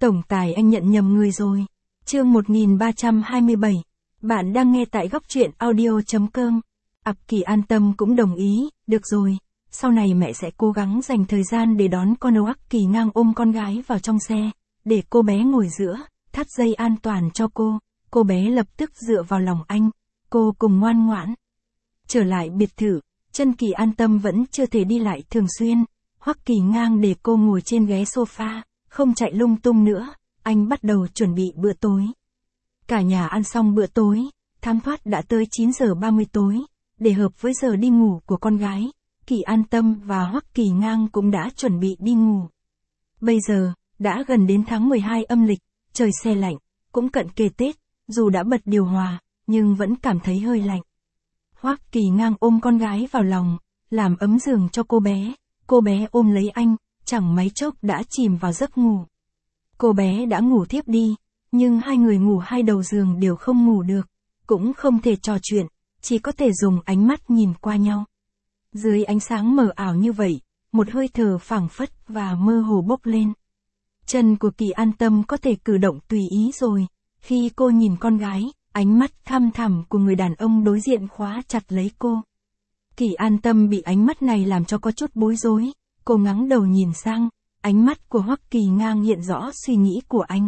Tổng tài anh nhận nhầm người rồi. Chương 1327. Bạn đang nghe tại góc truyện audio.com. Kỳ an tâm cũng đồng ý, được rồi, sau này mẹ sẽ cố gắng dành thời gian để đón con. Kỳ ngang ôm con gái vào trong xe, để cô bé ngồi giữa, thắt dây an toàn cho cô bé lập tức dựa vào lòng anh, cô cùng ngoan ngoãn. Trở lại biệt thự, chân Kỳ an tâm vẫn chưa thể đi lại thường xuyên, Kỳ ngang để cô ngồi trên ghế sofa, không chạy lung tung nữa, anh bắt đầu chuẩn bị bữa tối. Cả nhà ăn xong bữa tối, thám thoát đã tới 9 giờ 30 tối, để hợp với giờ đi ngủ của con gái, Kỳ an tâm và Kỳ ngang cũng đã chuẩn bị đi ngủ. Bây giờ, đã gần đến tháng 12 âm lịch, trời se lạnh, cũng cận kề Tết, dù đã bật điều hòa, nhưng vẫn cảm thấy hơi lạnh. Kỳ ngang ôm con gái vào lòng, làm ấm giường cho cô bé ôm lấy anh, chẳng mấy chốc đã chìm vào giấc ngủ. Cô bé đã ngủ thiếp đi, nhưng hai người ngủ hai đầu giường đều không ngủ được, cũng không thể trò chuyện, chỉ có thể dùng ánh mắt nhìn qua nhau. Dưới ánh sáng mờ ảo như vậy, một hơi thở phảng phất và mơ hồ bốc lên. Chân của Kỳ an tâm có thể cử động tùy ý rồi, khi cô nhìn con gái, ánh mắt thăm thẳm của người đàn ông đối diện khóa chặt lấy cô. Kỳ an tâm bị ánh mắt này làm cho có chút bối rối, cô ngẩng đầu nhìn sang, ánh mắt của Kỳ ngang hiện rõ suy nghĩ của anh.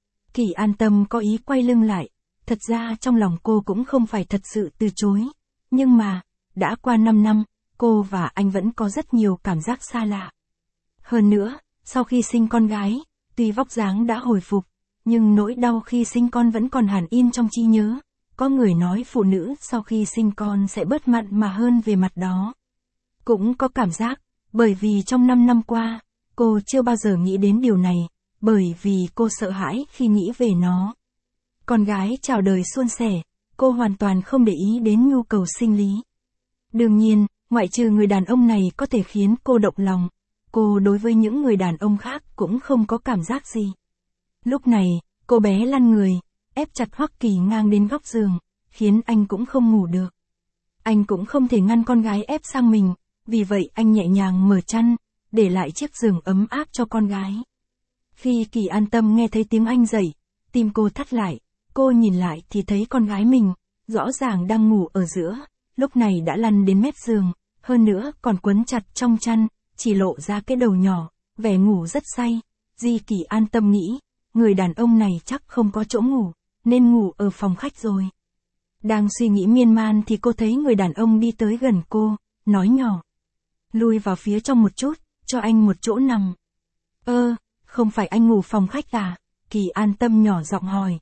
Kỳ an tâm có ý quay lưng lại, thật ra trong lòng cô cũng không phải thật sự từ chối, nhưng mà, đã qua 5 năm, cô và anh vẫn có rất nhiều cảm giác xa lạ. Hơn nữa, sau khi sinh con gái, tuy vóc dáng đã hồi phục, nhưng nỗi đau khi sinh con vẫn còn hằn in trong trí nhớ. Có người nói phụ nữ sau khi sinh con sẽ bớt mặn mà hơn về mặt đó. Cũng có cảm giác, bởi vì trong 5 năm qua, cô chưa bao giờ nghĩ đến điều này, bởi vì cô sợ hãi khi nghĩ về nó. Con gái chào đời suôn sẻ, cô hoàn toàn không để ý đến nhu cầu sinh lý. Đương nhiên, ngoại trừ người đàn ông này có thể khiến cô động lòng, cô đối với những người đàn ông khác cũng không có cảm giác gì. Lúc này, cô bé lăn người, ép chặt Kỳ ngang đến góc giường, khiến anh cũng không ngủ được. Anh cũng không thể ngăn con gái ép sang mình, vì vậy anh nhẹ nhàng mở chăn, để lại chiếc giường ấm áp cho con gái. Khi Kỳ an tâm nghe thấy tiếng anh dậy, tim cô thắt lại, cô nhìn lại thì thấy con gái mình, rõ ràng đang ngủ ở giữa, lúc này đã lăn đến mép giường, hơn nữa còn quấn chặt trong chăn, chỉ lộ ra cái đầu nhỏ, vẻ ngủ rất say. Kỳ an tâm nghĩ, người đàn ông này chắc không có chỗ ngủ, nên ngủ ở phòng khách rồi. Đang suy nghĩ miên man thì cô thấy người đàn ông đi tới gần cô, nói nhỏ. Lui vào phía trong một chút, cho anh một chỗ nằm. Không phải anh ngủ phòng khách à? Kỳ an tâm nhỏ giọng hỏi.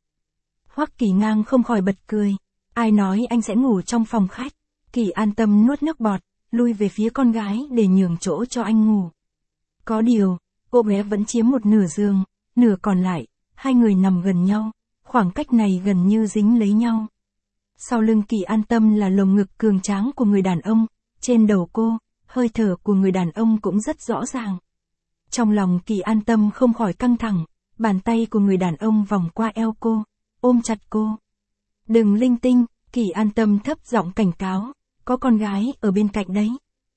Kỳ ngang không khỏi bật cười. Ai nói anh sẽ ngủ trong phòng khách? Kỳ an tâm nuốt nước bọt, lui về phía con gái để nhường chỗ cho anh ngủ. Có điều, cô bé vẫn chiếm một nửa giường, nửa còn lại, hai người nằm gần nhau, khoảng cách này gần như dính lấy nhau. Sau lưng Kỳ an tâm là lồng ngực cường tráng của người đàn ông, trên đầu cô, hơi thở của người đàn ông cũng rất rõ ràng. Trong lòng Kỳ an tâm không khỏi căng thẳng, bàn tay của người đàn ông vòng qua eo cô, ôm chặt cô. Đừng linh tinh, Kỳ an tâm thấp giọng cảnh cáo, có con gái ở bên cạnh đấy.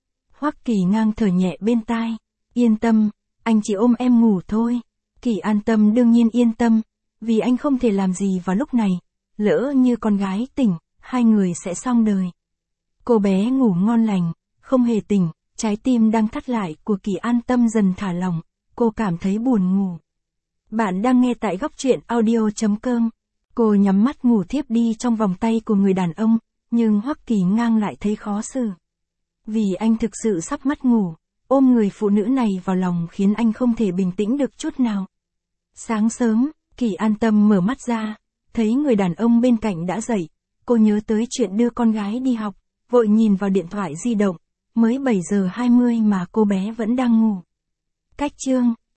Kỳ ngang thở nhẹ bên tai, yên tâm, anh chỉ ôm em ngủ thôi. Kỳ an tâm đương nhiên yên tâm, vì anh không thể làm gì vào lúc này, lỡ như con gái tỉnh, hai người sẽ xong đời. Cô bé ngủ ngon lành, không hề tỉnh, trái tim đang thắt lại của Kỳ an tâm dần thả lỏng, cô cảm thấy buồn ngủ. Bạn đang nghe tại góc truyện audio.com. Cô nhắm mắt ngủ thiếp đi trong vòng tay của người đàn ông, nhưng Kỳ ngang lại thấy khó xử. Vì anh thực sự sắp mất ngủ, ôm người phụ nữ này vào lòng khiến anh không thể bình tĩnh được chút nào. Sáng sớm, Kỳ an tâm mở mắt ra, thấy người đàn ông bên cạnh đã dậy, cô nhớ tới chuyện đưa con gái đi học, vội nhìn vào điện thoại di động, mới 7 giờ 20 mà cô bé vẫn đang ngủ. Cách chương